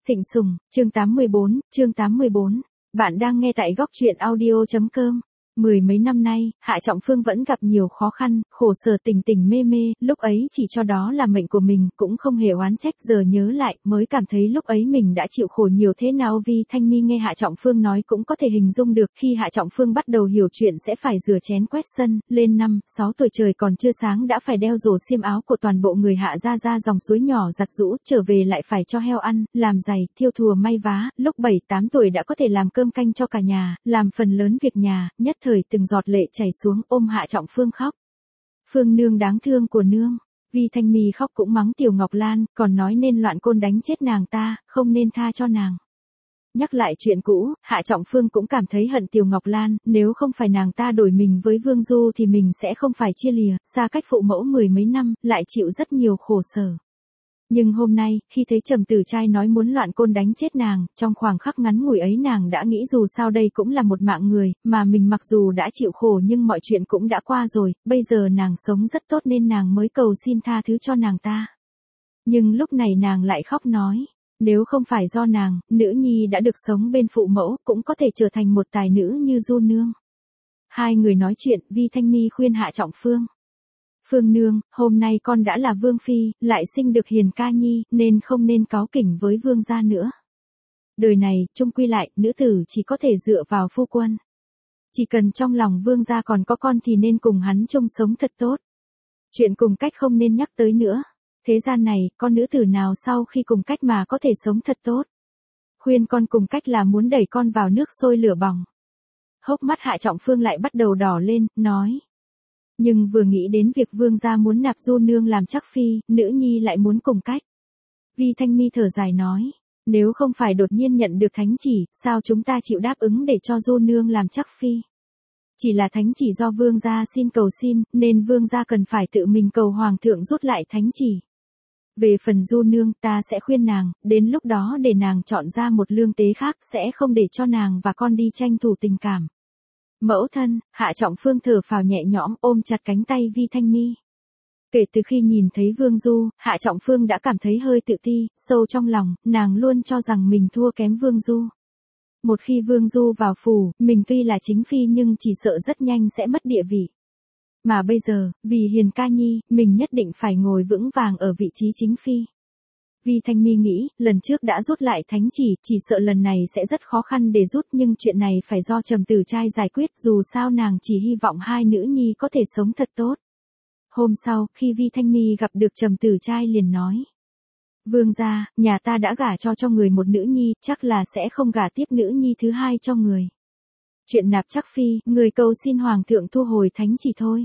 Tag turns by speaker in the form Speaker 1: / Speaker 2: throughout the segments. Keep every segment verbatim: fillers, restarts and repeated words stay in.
Speaker 1: Thịnh Sùng, chương tám mươi bốn, chương tám mươi bốn. Bạn đang nghe tại góc truyện audio.com. Mười mấy năm nay, Hạ Trọng Phương vẫn gặp nhiều khó khăn, khổ sở tình tình mê mê, lúc ấy chỉ cho đó là mệnh của mình, cũng không hề oán trách, giờ nhớ lại, mới cảm thấy lúc ấy mình đã chịu khổ nhiều thế nào. Vi Thanh Mi nghe Hạ Trọng Phương nói cũng có thể hình dung được, khi Hạ Trọng Phương bắt đầu hiểu chuyện sẽ phải rửa chén quét sân, lên năm, sáu tuổi trời còn chưa sáng đã phải đeo rổ xiêm áo của toàn bộ người Hạ ra ra dòng suối nhỏ giặt giũ, trở về lại phải cho heo ăn, làm giày, thiêu thùa may vá, lúc bảy tám tuổi đã có thể làm cơm canh cho cả nhà, làm phần lớn việc nhà, nhất thời từng giọt lệ chảy xuống, ôm Hạ Trọng Phương khóc. Phương nương đáng thương của nương. Vi Thanh Mi khóc cũng mắng Tiểu Ngọc Lan, còn nói nên loạn côn đánh chết nàng ta, không nên tha cho nàng. Nhắc lại chuyện cũ, Hạ Trọng Phương cũng cảm thấy hận Tiểu Ngọc Lan, nếu không phải nàng ta đổi mình với Vương Du thì mình sẽ không phải chia lìa, xa cách phụ mẫu mười mấy năm, lại chịu rất nhiều khổ sở. Nhưng hôm nay, khi thấy Trầm Tử Trai nói muốn loạn côn đánh chết nàng, trong khoảng khắc ngắn ngủi ấy nàng đã nghĩ dù sao đây cũng là một mạng người, mà mình mặc dù đã chịu khổ nhưng mọi chuyện cũng đã qua rồi, bây giờ nàng sống rất tốt nên nàng mới cầu xin tha thứ cho nàng ta. Nhưng lúc này nàng lại khóc nói, nếu không phải do nàng, nữ nhi đã được sống bên phụ mẫu, cũng có thể trở thành một tài nữ như Du nương. Hai người nói chuyện, Vi Thanh Mi khuyên Hạ Trọng Phương. Phương nương, hôm nay con đã là vương phi, lại sinh được hiền ca nhi, nên không nên cáu kỉnh với vương gia nữa. Đời này, chung quy lại, nữ tử chỉ có thể dựa vào phu quân. Chỉ cần trong lòng vương gia còn có con thì nên cùng hắn chung sống thật tốt. Chuyện cùng cách không nên nhắc tới nữa. Thế gian này, con nữ tử nào sau khi cùng cách mà có thể sống thật tốt. Khuyên con cùng cách là muốn đẩy con vào nước sôi lửa bỏng. Hốc mắt Hạ Trọng Phương lại bắt đầu đỏ lên, nói. Nhưng vừa nghĩ đến việc vương gia muốn nạp Du nương làm chắc phi, nữ nhi lại muốn cùng cách. Vi Thanh Mi thở dài nói, nếu không phải đột nhiên nhận được thánh chỉ, sao chúng ta chịu đáp ứng để cho Du nương làm chắc phi? Chỉ là thánh chỉ do vương gia xin cầu xin, nên vương gia cần phải tự mình cầu hoàng thượng rút lại thánh chỉ. Về phần Du nương, ta sẽ khuyên nàng, đến lúc đó để nàng chọn ra một lương tế khác, sẽ không để cho nàng và con đi tranh thủ tình cảm. Mẫu thân, Hạ Trọng Phương thở phào nhẹ nhõm, ôm chặt cánh tay Vi Thanh Mi. Kể từ khi nhìn thấy Vương Du, Hạ Trọng Phương đã cảm thấy hơi tự ti, sâu trong lòng, nàng luôn cho rằng mình thua kém Vương Du. Một khi Vương Du vào phủ, mình tuy là chính phi nhưng chỉ sợ rất nhanh sẽ mất địa vị. Mà bây giờ, vì hiền ca nhi, mình nhất định phải ngồi vững vàng ở vị trí chính phi. Vi Thanh Mi nghĩ, lần trước đã rút lại thánh chỉ, chỉ sợ lần này sẽ rất khó khăn để rút, nhưng chuyện này phải do Trầm Tử Trai giải quyết, dù sao nàng chỉ hy vọng hai nữ nhi có thể sống thật tốt. Hôm sau, khi Vi Thanh Mi gặp được Trầm Tử Trai liền nói. Vương gia, nhà ta đã gả cho cho người một nữ nhi, chắc là sẽ không gả tiếp nữ nhi thứ hai cho người. Chuyện nạp chắc phi, người cầu xin hoàng thượng thu hồi thánh chỉ thôi.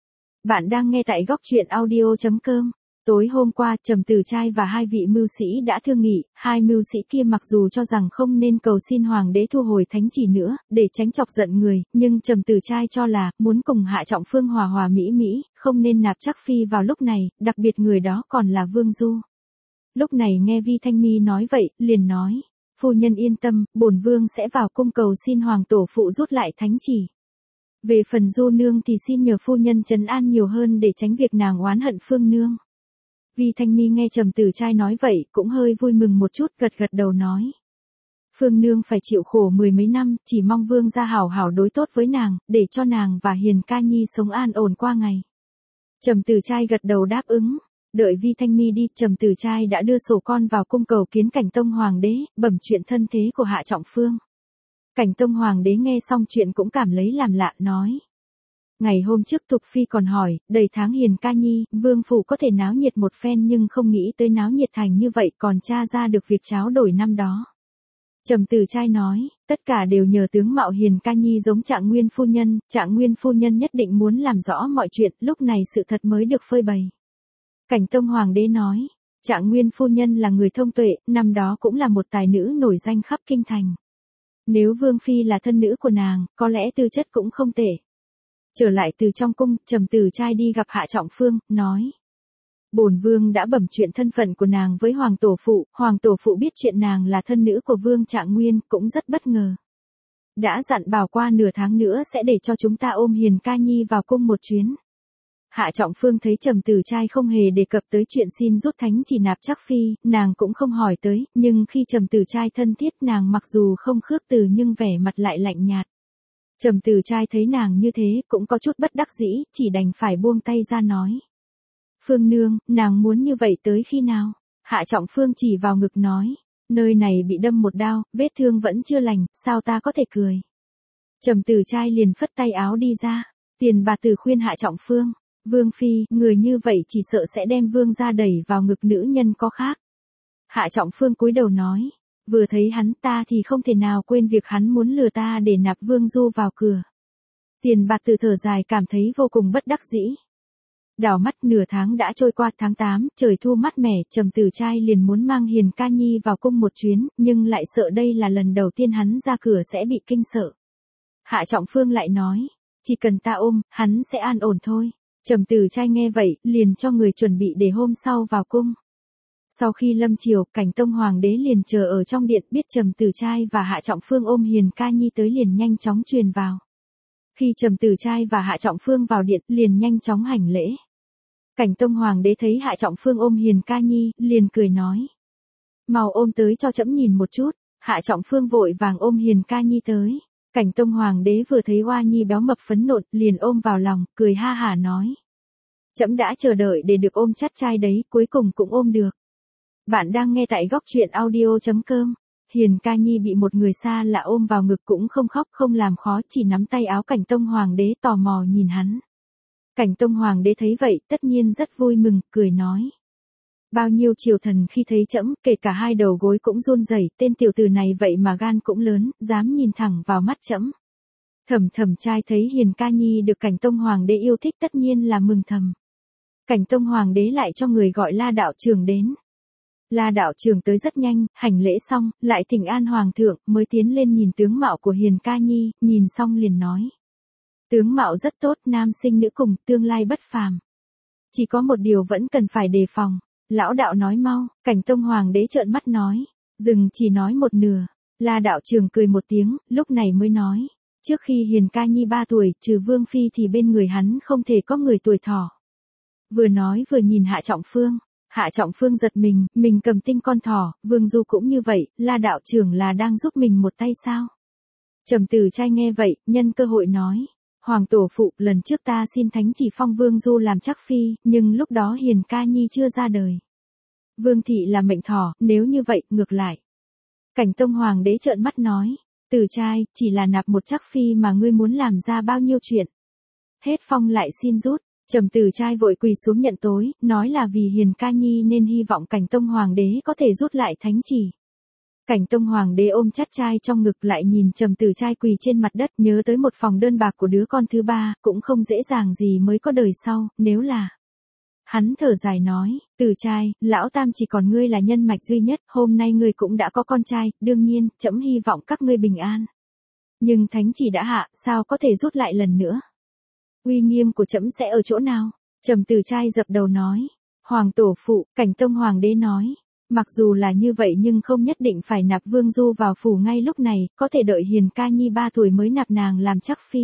Speaker 1: Bạn đang nghe tại góc truyện audio.com. Tối hôm qua, Trầm Tử Trai và hai vị mưu sĩ đã thương nghị, hai mưu sĩ kia mặc dù cho rằng không nên cầu xin hoàng đế thu hồi thánh chỉ nữa, để tránh chọc giận người, nhưng Trầm Tử Trai cho là, muốn cùng Hạ Trọng Phương hòa hòa mỹ mỹ, không nên nạp chắc phi vào lúc này, đặc biệt người đó còn là Vương Du. Lúc này nghe Vi Thanh Mi nói vậy, liền nói, phu nhân yên tâm, bổn vương sẽ vào cung cầu xin hoàng tổ phụ rút lại thánh chỉ. Về phần Du nương thì xin nhờ phu nhân trấn an nhiều hơn để tránh việc nàng oán hận Phương nương. Vi Thanh Mi nghe Trầm Tử Trai nói vậy, cũng hơi vui mừng một chút, gật gật đầu nói. Phương nương phải chịu khổ mười mấy năm, chỉ mong vương gia hảo hảo đối tốt với nàng, để cho nàng và hiền ca nhi sống an ổn qua ngày. Trầm Tử Trai gật đầu đáp ứng. Đợi Vi Thanh Mi đi, Trầm Tử Trai đã đưa sổ con vào cung cầu kiến Cảnh Tông Hoàng đế, bẩm chuyện thân thế của Hạ Trọng Phương. Cảnh Tông Hoàng đế nghe xong chuyện cũng cảm lấy làm lạ, nói. Ngày hôm trước Thục Phi còn hỏi, đầy tháng hiền ca nhi, vương phủ có thể náo nhiệt một phen nhưng không nghĩ tới náo nhiệt thành như vậy, còn tra ra được việc tráo đổi năm đó. Trầm Tử Trai nói, tất cả đều nhờ tướng mạo hiền ca nhi giống Trạng Nguyên phu nhân, Trạng Nguyên phu nhân nhất định muốn làm rõ mọi chuyện, lúc này sự thật mới được phơi bày. Cảnh Tông Hoàng đế nói, Trạng Nguyên phu nhân là người thông tuệ, năm đó cũng là một tài nữ nổi danh khắp kinh thành. Nếu Vương Phi là thân nữ của nàng, có lẽ tư chất cũng không tệ. Trở lại từ trong cung, Trầm Tử Trai đi gặp Hạ Trọng Phương, nói. Bổn vương đã bẩm chuyện thân phận của nàng với Hoàng Tổ Phụ, Hoàng Tổ Phụ biết chuyện nàng là thân nữ của Vương Trạng Nguyên, cũng rất bất ngờ. Đã dặn bảo qua nửa tháng nữa sẽ để cho chúng ta ôm hiền ca nhi vào cung một chuyến. Hạ Trọng Phương thấy Trầm Tử Trai không hề đề cập tới chuyện xin rút thánh chỉ nạp Trác Phi, nàng cũng không hỏi tới, nhưng khi Trầm Tử Trai thân thiết nàng mặc dù không khước từ nhưng vẻ mặt lại lạnh nhạt. Trầm Tử Trai thấy nàng như thế cũng có chút bất đắc dĩ, chỉ đành phải buông tay ra nói. Phương nương, nàng muốn như vậy tới khi nào? Hạ Trọng Phương chỉ vào ngực nói. Nơi này bị đâm một đao, vết thương vẫn chưa lành, sao ta có thể cười? Trầm Tử Trai liền phất tay áo đi ra. Tiền bà tử khuyên Hạ Trọng Phương. Vương phi, người như vậy chỉ sợ sẽ đem vương gia đẩy vào ngực nữ nhân có khác. Hạ Trọng Phương cúi đầu nói. Vừa thấy hắn ta thì không thể nào quên việc hắn muốn lừa ta để nạp Vương Du vào cửa. Tiền bạt từ thở dài cảm thấy vô cùng bất đắc dĩ. Đảo mắt nửa tháng đã trôi qua, tháng tám, trời thu mát mẻ, Trầm Tử Trai liền muốn mang Hiền Ca Nhi vào cung một chuyến, nhưng lại sợ đây là lần đầu tiên hắn ra cửa sẽ bị kinh sợ. Hạ Trọng Phương lại nói, chỉ cần ta ôm, hắn sẽ an ổn thôi. Trầm Tử Trai nghe vậy, liền cho người chuẩn bị để hôm sau vào cung. Sau khi lâm chiều, Cảnh Tông Hoàng đế liền chờ ở trong điện, biết Trầm Tử Trai và Hạ Trọng Phương ôm Hiền Ca Nhi tới liền nhanh chóng truyền vào. Khi Trầm Tử Trai và Hạ Trọng Phương vào điện, liền nhanh chóng hành lễ. Cảnh Tông Hoàng đế thấy Hạ Trọng Phương ôm Hiền Ca Nhi, liền cười nói. Mau ôm tới cho trẫm nhìn một chút. Hạ Trọng Phương vội vàng ôm Hiền Ca Nhi tới. Cảnh Tông Hoàng đế vừa thấy Hoa Nhi béo mập phấn nộn, liền ôm vào lòng, cười ha hả nói. Trẫm đã chờ đợi để được ôm chắt trai đấy, cuối cùng cũng ôm được. Bạn đang nghe tại góc truyện audio chấm com. Hiền Ca Nhi bị một người xa lạ ôm vào ngực cũng không khóc không làm khó, chỉ nắm tay áo Cảnh Tông Hoàng đế tò mò nhìn hắn. Cảnh Tông Hoàng đế thấy vậy, tất nhiên rất vui mừng, cười nói. Bao nhiêu triều thần khi thấy trẫm, kể cả hai đầu gối cũng run rẩy, tên tiểu tử này vậy mà gan cũng lớn, dám nhìn thẳng vào mắt trẫm. Thẩm Thẩm trai thấy Hiền Ca Nhi được Cảnh Tông Hoàng đế yêu thích tất nhiên là mừng thầm. Cảnh Tông Hoàng đế lại cho người gọi La đạo trưởng đến. La đạo trưởng tới rất nhanh, hành lễ xong, lại thỉnh an hoàng thượng, mới tiến lên nhìn tướng mạo của Hiền Ca Nhi, nhìn xong liền nói. Tướng mạo rất tốt, nam sinh nữ cùng, tương lai bất phàm. Chỉ có một điều vẫn cần phải đề phòng. Lão đạo nói mau, Cảnh Tông Hoàng đế trợn mắt nói. Dừng chỉ nói một nửa. La đạo trưởng cười một tiếng, lúc này mới nói. Trước khi Hiền Ca Nhi ba tuổi, trừ Vương Phi thì bên người hắn không thể có người tuổi thọ. Vừa nói vừa nhìn Hạ Trọng Phương. Hạ Trọng Phương giật mình, mình cầm tinh con thỏ, Vương Du cũng như vậy, La đạo trưởng là đang giúp mình một tay sao? Trầm Tử Trai nghe vậy, nhân cơ hội nói. Hoàng tổ phụ, lần trước ta xin thánh chỉ phong Vương Du làm Trác Phi, nhưng lúc đó Hiền Ca Nhi chưa ra đời. Vương thị là mệnh thỏ, nếu như vậy, ngược lại. Cảnh Tông Hoàng đế trợn mắt nói. Tử Trai, chỉ là nạp một Trác Phi mà ngươi muốn làm ra bao nhiêu chuyện. Hết phong lại xin rút. Trầm Tử Trai vội quỳ xuống nhận tối, nói là vì Hiền Ca Nhi nên hy vọng Cảnh Tông Hoàng đế có thể rút lại thánh chỉ. Cảnh Tông Hoàng đế ôm chắt trai trong ngực lại nhìn Trầm Tử Trai quỳ trên mặt đất, nhớ tới một phòng đơn bạc của đứa con thứ ba, cũng không dễ dàng gì mới có đời sau, nếu là. Hắn thở dài nói, Tử Trai, lão tam chỉ còn ngươi là nhân mạch duy nhất, hôm nay ngươi cũng đã có con trai, đương nhiên, trẫm hy vọng các ngươi bình an. Nhưng thánh chỉ đã hạ, sao có thể rút lại lần nữa? Uy nghiêm của trẫm sẽ ở chỗ nào? Trầm Tử Trai dập đầu nói. Hoàng tổ phụ, Cảnh Tông Hoàng đế nói. Mặc dù là như vậy nhưng không nhất định phải nạp Vương Du vào phủ ngay lúc này, có thể đợi Hiền Ca Nhi ba tuổi mới nạp nàng làm Trác Phi.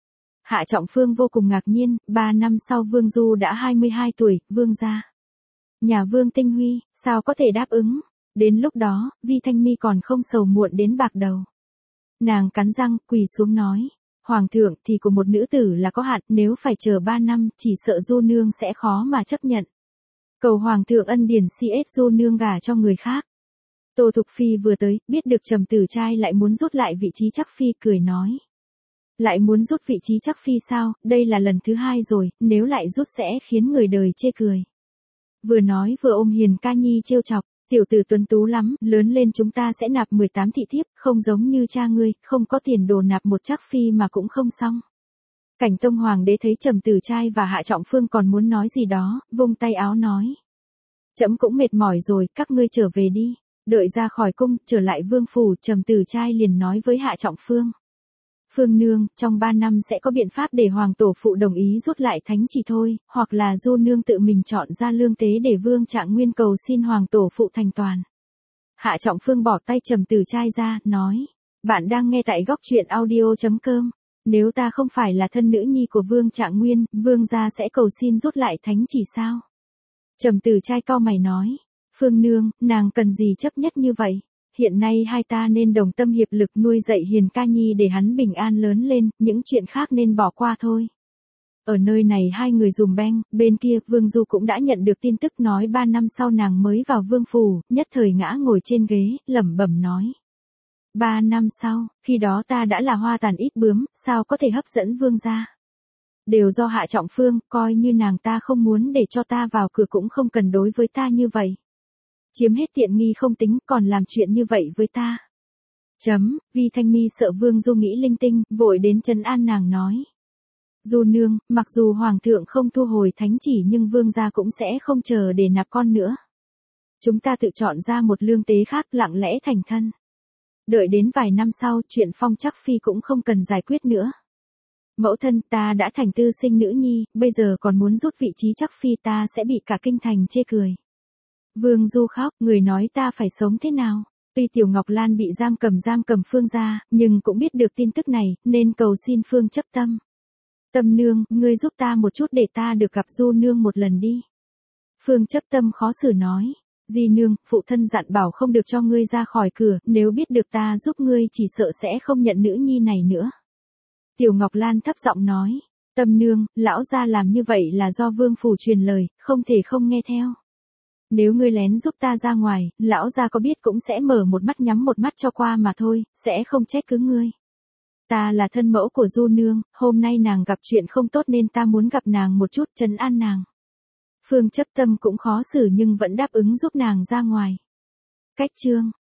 Speaker 1: Hạ Trọng Phương vô cùng ngạc nhiên, ba năm sau Vương Du đã hai mươi hai tuổi, Vương gia. Nhà Vương Tinh Huy, sao có thể đáp ứng? Đến lúc đó, Vi Thanh Mi còn không sầu muộn đến bạc đầu. Nàng cắn răng, quỳ xuống nói. Hoàng thượng thì của một nữ tử là có hạn, nếu phải chờ ba năm, chỉ sợ Du nương sẽ khó mà chấp nhận. Cầu Hoàng thượng ân điển si ết Du nương gả cho người khác. Tô Thục Phi vừa tới, biết được Trầm Tử Trai lại muốn rút lại vị trí Trác Phi, cười nói. Lại muốn rút vị trí Trác Phi sao, đây là lần thứ hai rồi, nếu lại rút sẽ khiến người đời chê cười. Vừa nói vừa ôm Hiền Ca Nhi trêu chọc, tiểu tử tuấn tú lắm, lớn lên chúng ta sẽ nạp mười tám thị thiếp, không giống như cha ngươi, không có tiền đồ nạp một Trác Phi mà cũng không xong. Cảnh Tông Hoàng đế thấy Trầm Tử Trai và Hạ Trọng Phương còn muốn nói gì đó, vung tay áo nói. Trẫm cũng mệt mỏi rồi, các ngươi trở về đi. Đợi ra khỏi cung, trở lại vương phủ, Trầm Tử Trai liền nói với Hạ Trọng Phương. Phương nương, trong ba năm sẽ có biện pháp để hoàng tổ phụ đồng ý rút lại thánh chỉ thôi, hoặc là Du nương tự mình chọn ra lương tế để Vương Trạng Nguyên cầu xin hoàng tổ phụ thành toàn. Hạ Trọng Phương bỏ tay Trầm Tử Trai ra, nói. Bạn đang nghe tại góc truyện audio chấm com. Nếu ta không phải là thân nữ nhi của Vương Trạng Nguyên, Vương gia sẽ cầu xin rút lại thánh chỉ sao? Trầm Tử Trai cau mày nói. Phương nương, nàng cần gì chấp nhất như vậy? Hiện nay hai ta nên đồng tâm hiệp lực nuôi dạy Hiền ca nhi để hắn bình an lớn lên, những chuyện khác nên bỏ qua thôi. Ở nơi này hai người dùm beng, bên kia Vương Du cũng đã nhận được tin tức nói ba năm sau nàng mới vào Vương Phủ, nhất thời ngã ngồi trên ghế, lẩm bẩm nói. Ba năm sau, khi đó ta đã là hoa tàn ít bướm, sao có thể hấp dẫn Vương gia? Đều do Hạ Trọng Phương, coi như nàng ta không muốn để cho ta vào cửa cũng không cần đối với ta như vậy. Chiếm hết tiện nghi không tính, còn làm chuyện như vậy với ta. Chấm, Vi Thanh Mi sợ Vương Du nghĩ linh tinh, vội đến trấn an nàng nói. Du nương, mặc dù Hoàng thượng không thu hồi thánh chỉ nhưng Vương gia cũng sẽ không chờ để nạp con nữa. Chúng ta tự chọn ra một lương tế khác lặng lẽ thành thân. Đợi đến vài năm sau, chuyện Phong Trắc Phi cũng không cần giải quyết nữa. Mẫu thân, ta đã thành tư sinh nữ nhi, bây giờ còn muốn rút vị trí Trắc Phi, ta sẽ bị cả kinh thành chê cười. Vương Du khóc, người nói ta phải sống thế nào? Tuy Tiểu Ngọc Lan bị giam cầm giam cầm Phương gia, nhưng cũng biết được tin tức này, nên cầu xin Phương chấp tâm. Tâm nương, ngươi giúp ta một chút để ta được gặp Du nương một lần đi. Phương chấp tâm khó xử nói. Di nương, phụ thân dặn bảo không được cho ngươi ra khỏi cửa, nếu biết được ta giúp ngươi chỉ sợ sẽ không nhận nữ nhi này nữa. Tiểu Ngọc Lan thấp giọng nói. Tâm nương, lão gia làm như vậy là do Vương Phủ truyền lời, không thể không nghe theo. Nếu ngươi lén giúp ta ra ngoài, lão gia có biết cũng sẽ mở một mắt nhắm một mắt cho qua mà thôi, sẽ không trách cứ ngươi. Ta là thân mẫu của Du nương, hôm nay nàng gặp chuyện không tốt nên ta muốn gặp nàng một chút, trấn an nàng. Phương chấp tâm cũng khó xử nhưng vẫn đáp ứng giúp nàng ra ngoài. Cách chương